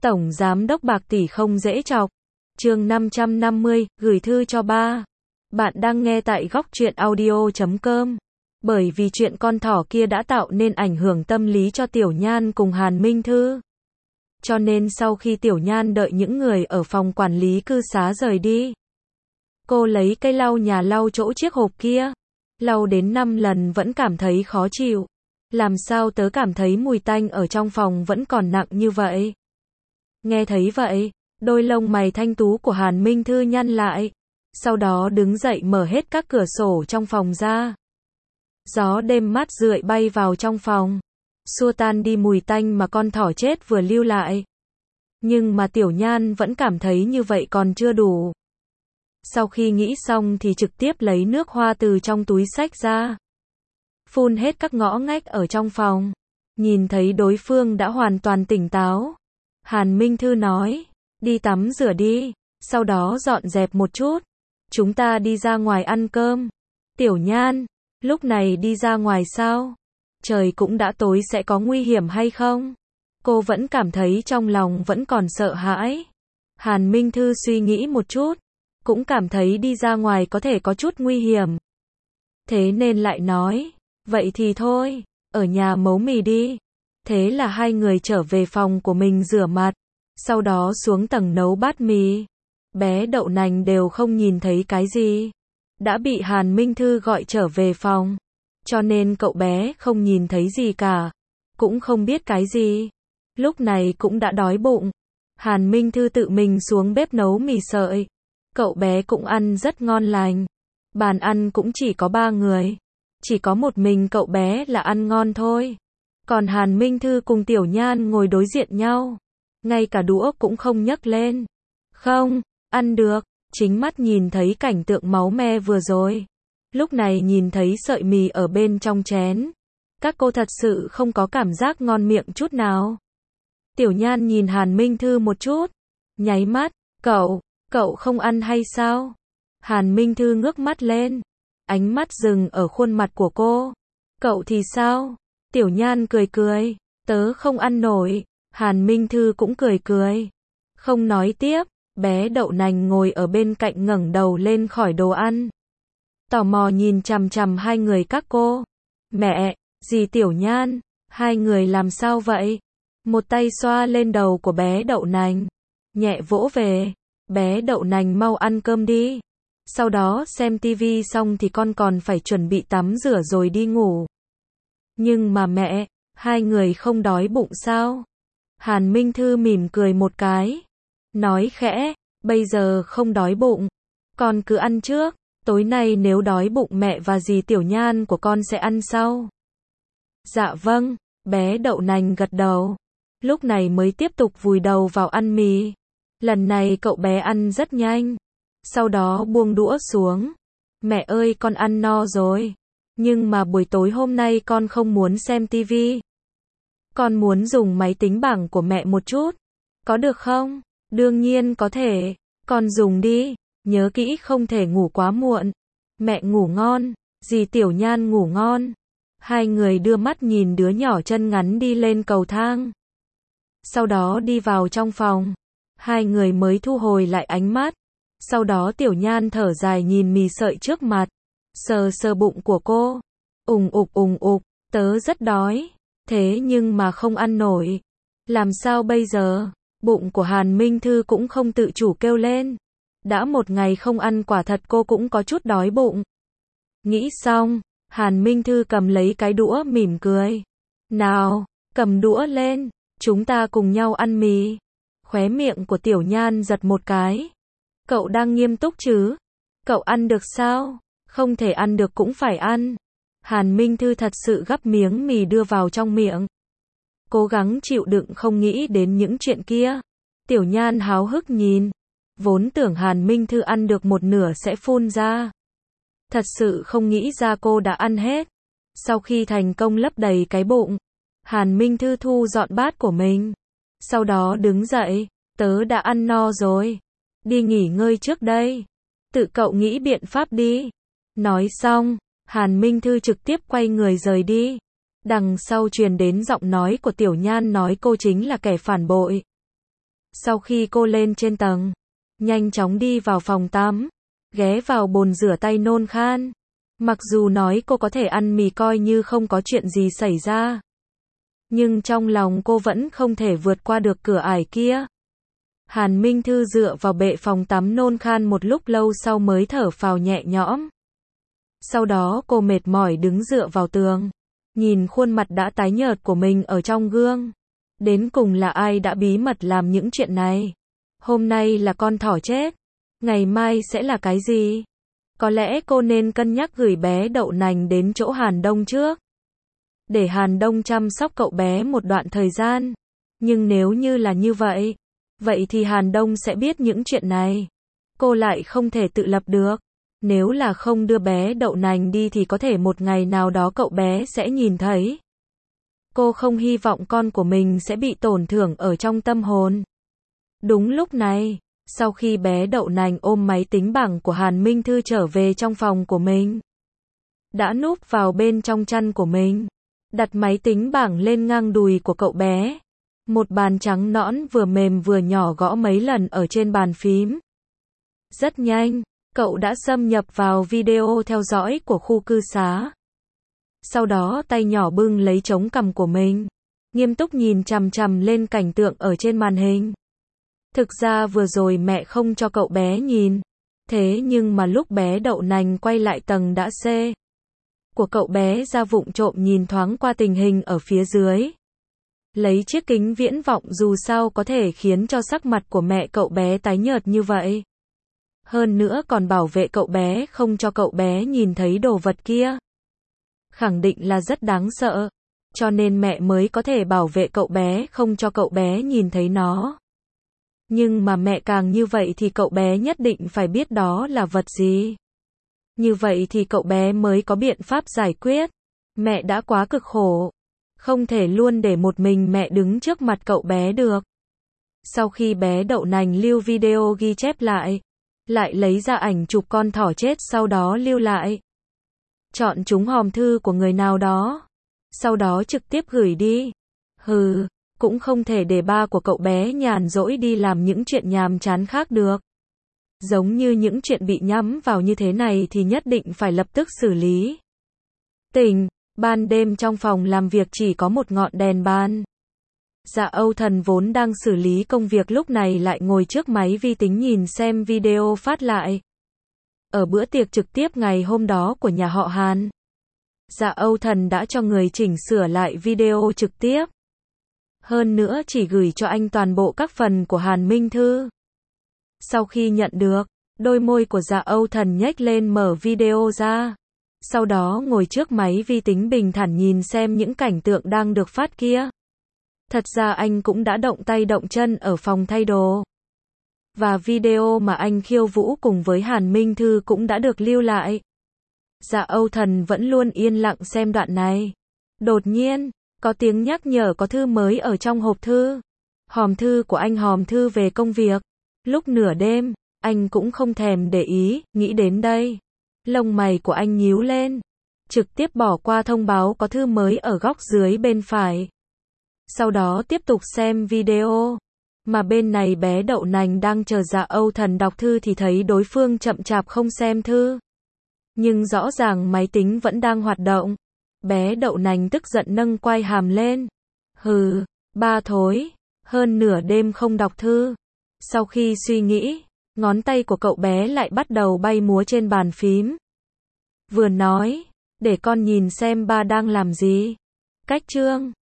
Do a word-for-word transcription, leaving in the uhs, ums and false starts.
Tổng giám đốc bạc tỷ không dễ chọc. Chương năm trăm năm mươi, gửi thư cho ba. Bạn đang nghe tại góc truyện audio chấm com. Bởi vì chuyện con thỏ kia đã tạo nên ảnh hưởng tâm lý cho Tiểu Nhan cùng Hàn Minh Thư. Cho nên sau khi Tiểu Nhan đợi những người ở phòng quản lý cư xá rời đi, cô lấy cây lau nhà lau chỗ chiếc hộp kia. Lau đến năm lần vẫn cảm thấy khó chịu. Làm sao tớ cảm thấy mùi tanh ở trong phòng vẫn còn nặng như vậy? Nghe thấy vậy, đôi lông mày thanh tú của Hàn Minh Thư nhăn lại. Sau đó đứng dậy mở hết các cửa sổ trong phòng ra. Gió đêm mát rượi bay vào trong phòng, xua tan đi mùi tanh mà con thỏ chết vừa lưu lại. Nhưng mà Tiểu Nhan vẫn cảm thấy như vậy còn chưa đủ. Sau khi nghĩ xong thì trực tiếp lấy nước hoa từ trong túi xách ra, phun hết các ngõ ngách ở trong phòng. Nhìn thấy đối phương đã hoàn toàn tỉnh táo, Hàn Minh Thư nói, đi tắm rửa đi, sau đó dọn dẹp một chút, chúng ta đi ra ngoài ăn cơm. Tiểu Nhan, lúc này đi ra ngoài sao? Trời cũng đã tối, sẽ có nguy hiểm hay không? Cô vẫn cảm thấy trong lòng vẫn còn sợ hãi. Hàn Minh Thư suy nghĩ một chút, cũng cảm thấy đi ra ngoài có thể có chút nguy hiểm. Thế nên lại nói, vậy thì thôi, ở nhà nấu mì đi. Thế là hai người trở về phòng của mình rửa mặt, sau đó xuống tầng nấu bát mì. Bé Đậu Nành đều không nhìn thấy cái gì, đã bị Hàn Minh Thư gọi trở về phòng, cho nên cậu bé không nhìn thấy gì cả, cũng không biết cái gì. Lúc này cũng đã đói bụng. Hàn Minh Thư tự mình xuống bếp nấu mì sợi. Cậu bé cũng ăn rất ngon lành. Bàn ăn cũng chỉ có ba người, chỉ có một mình cậu bé là ăn ngon thôi. Còn Hàn Minh Thư cùng Tiểu Nhan ngồi đối diện nhau, ngay cả đũa cũng không nhấc lên. Không, ăn được, chính mắt nhìn thấy cảnh tượng máu me vừa rồi. Lúc này nhìn thấy sợi mì ở bên trong chén, các cô thật sự không có cảm giác ngon miệng chút nào. Tiểu Nhan nhìn Hàn Minh Thư một chút, nháy mắt, cậu, cậu không ăn hay sao? Hàn Minh Thư ngước mắt lên, ánh mắt dừng ở khuôn mặt của cô. Cậu thì sao? Tiểu Nhan cười cười, tớ không ăn nổi. Hàn Minh Thư cũng cười cười, không nói tiếp. Bé Đậu Nành ngồi ở bên cạnh ngẩng đầu lên khỏi đồ ăn, tò mò nhìn chằm chằm hai người các cô. Mẹ, dì Tiểu Nhan, hai người làm sao vậy? Một tay xoa lên đầu của bé Đậu Nành, nhẹ vỗ về. Bé Đậu Nành mau ăn cơm đi. Sau đó xem tivi xong thì con còn phải chuẩn bị tắm rửa rồi đi ngủ. Nhưng mà mẹ, hai người không đói bụng sao? Hàn Minh Thư mỉm cười một cái, nói khẽ, bây giờ không đói bụng, con cứ ăn trước, tối nay nếu đói bụng mẹ và dì Tiểu Nhan của con sẽ ăn sau. Dạ vâng, bé Đậu Nành gật đầu, lúc này mới tiếp tục vùi đầu vào ăn mì. Lần này cậu bé ăn rất nhanh, sau đó buông đũa xuống. Mẹ ơi, con ăn no rồi, nhưng mà buổi tối hôm nay con không muốn xem tivi. Con muốn dùng máy tính bảng của mẹ một chút, có được không? Đương nhiên có thể, con dùng đi, nhớ kỹ không thể ngủ quá muộn. Mẹ ngủ ngon, dì Tiểu Nhan ngủ ngon. Hai người đưa mắt nhìn đứa nhỏ chân ngắn đi lên cầu thang, sau đó đi vào trong phòng. Hai người mới thu hồi lại ánh mắt. Sau đó Tiểu Nhan thở dài nhìn mì sợi trước mặt, sờ sờ bụng của cô. Ùng ục ùng ục, tớ rất đói, thế nhưng mà không ăn nổi. Làm sao bây giờ? Bụng của Hàn Minh Thư cũng không tự chủ kêu lên. Đã một ngày không ăn, quả thật cô cũng có chút đói bụng. Nghĩ xong, Hàn Minh Thư cầm lấy cái đũa mỉm cười. Nào, cầm đũa lên, chúng ta cùng nhau ăn mì. Khóe miệng của Tiểu Nhan giật một cái. Cậu đang nghiêm túc chứ? Cậu ăn được sao? Không thể ăn được cũng phải ăn. Hàn Minh Thư thật sự gắp miếng mì đưa vào trong miệng, cố gắng chịu đựng không nghĩ đến những chuyện kia. Tiểu Nhan háo hức nhìn, vốn tưởng Hàn Minh Thư ăn được một nửa sẽ phun ra. Thật sự không nghĩ ra cô đã ăn hết. Sau khi thành công lấp đầy cái bụng, Hàn Minh Thư thu dọn bát của mình, sau đó đứng dậy, tớ đã ăn no rồi, đi nghỉ ngơi trước đây, tự cậu nghĩ biện pháp đi. Nói xong, Hàn Minh Thư trực tiếp quay người rời đi. Đằng sau truyền đến giọng nói của Tiểu Nhan nói cô chính là kẻ phản bội. Sau khi cô lên trên tầng, nhanh chóng đi vào phòng tắm, ghé vào bồn rửa tay nôn khan. Mặc dù nói cô có thể ăn mì coi như không có chuyện gì xảy ra, nhưng trong lòng cô vẫn không thể vượt qua được cửa ải kia. Hàn Minh Thư dựa vào bệ phòng tắm nôn khan một lúc lâu sau mới thở phào nhẹ nhõm. Sau đó cô mệt mỏi đứng dựa vào tường, nhìn khuôn mặt đã tái nhợt của mình ở trong gương. Đến cùng là ai đã bí mật làm những chuyện này? Hôm nay là con thỏ chết, ngày mai sẽ là cái gì? Có lẽ cô nên cân nhắc gửi bé đậu nành đến chỗ Hàn Đông trước, để Hàn Đông chăm sóc cậu bé một đoạn thời gian. Nhưng nếu như là như vậy, vậy thì Hàn Đông sẽ biết những chuyện này. Cô lại không thể tự lập được. Nếu là không đưa bé đậu nành đi thì có thể một ngày nào đó cậu bé sẽ nhìn thấy. Cô không hy vọng con của mình sẽ bị tổn thương ở trong tâm hồn. Đúng lúc này, sau khi bé đậu nành ôm máy tính bảng của Hàn Minh Thư trở về trong phòng của mình, đã núp vào bên trong chăn của mình, đặt máy tính bảng lên ngang đùi của cậu bé. Một bàn trắng nõn vừa mềm vừa nhỏ gõ mấy lần ở trên bàn phím. Rất nhanh, cậu đã xâm nhập vào video theo dõi của khu cư xá. Sau đó tay nhỏ bưng lấy chống cằm của mình, nghiêm túc nhìn chằm chằm lên cảnh tượng ở trên màn hình. Thực ra vừa rồi mẹ không cho cậu bé nhìn, thế nhưng mà lúc bé đậu nành quay lại tầng đã C của cậu bé ra vụng trộm nhìn thoáng qua tình hình ở phía dưới. Lấy chiếc kính viễn vọng dù sao có thể khiến cho sắc mặt của mẹ cậu bé tái nhợt như vậy. Hơn nữa còn bảo vệ cậu bé không cho cậu bé nhìn thấy đồ vật kia. Khẳng định là rất đáng sợ, cho nên mẹ mới có thể bảo vệ cậu bé không cho cậu bé nhìn thấy nó. Nhưng mà mẹ càng như vậy thì cậu bé nhất định phải biết đó là vật gì. Như vậy thì cậu bé mới có biện pháp giải quyết. Mẹ đã quá cực khổ, không thể luôn để một mình mẹ đứng trước mặt cậu bé được. Sau khi bé đậu nành lưu video ghi chép lại, lại lấy ra ảnh chụp con thỏ chết sau đó lưu lại. Chọn chúng hòm thư của người nào đó, sau đó trực tiếp gửi đi. Hừ, cũng không thể để ba của cậu bé nhàn rỗi đi làm những chuyện nhàm chán khác được. Giống như những chuyện bị nhắm vào như thế này thì nhất định phải lập tức xử lý. Tỉnh, ban đêm trong phòng làm việc chỉ có một ngọn đèn ban. Dạ Âu Thần vốn đang xử lý công việc lúc này lại ngồi trước máy vi tính nhìn xem video phát lại. Ở bữa tiệc trực tiếp ngày hôm đó của nhà họ Hàn, Dạ Âu Thần đã cho người chỉnh sửa lại video trực tiếp. Hơn nữa chỉ gửi cho anh toàn bộ các phần của Hàn Minh Thư. Sau khi nhận được, đôi môi của Dạ Âu Thần nhếch lên mở video ra. Sau đó ngồi trước máy vi tính bình thản nhìn xem những cảnh tượng đang được phát kia. Thật ra anh cũng đã động tay động chân ở phòng thay đồ. Và video mà anh khiêu vũ cùng với Hàn Minh Thư cũng đã được lưu lại. Dạ Âu Thần vẫn luôn yên lặng xem đoạn này. Đột nhiên, có tiếng nhắc nhở có thư mới ở trong hộp thư. Hòm thư của anh, hòm thư về công việc. Lúc nửa đêm, anh cũng không thèm để ý, nghĩ đến đây. Lông mày của anh nhíu lên. Trực tiếp bỏ qua thông báo có thư mới ở góc dưới bên phải. Sau đó tiếp tục xem video. Mà bên này bé đậu nành đang chờ Dạ Âu Thần đọc thư thì thấy đối phương chậm chạp không xem thư. Nhưng rõ ràng máy tính vẫn đang hoạt động. Bé đậu nành tức giận nâng quai hàm lên. Hừ, ba thối, hơn nửa đêm không đọc thư. Sau khi suy nghĩ, ngón tay của cậu bé lại bắt đầu bay múa trên bàn phím. Vừa nói, để con nhìn xem ba đang làm gì. Cách chương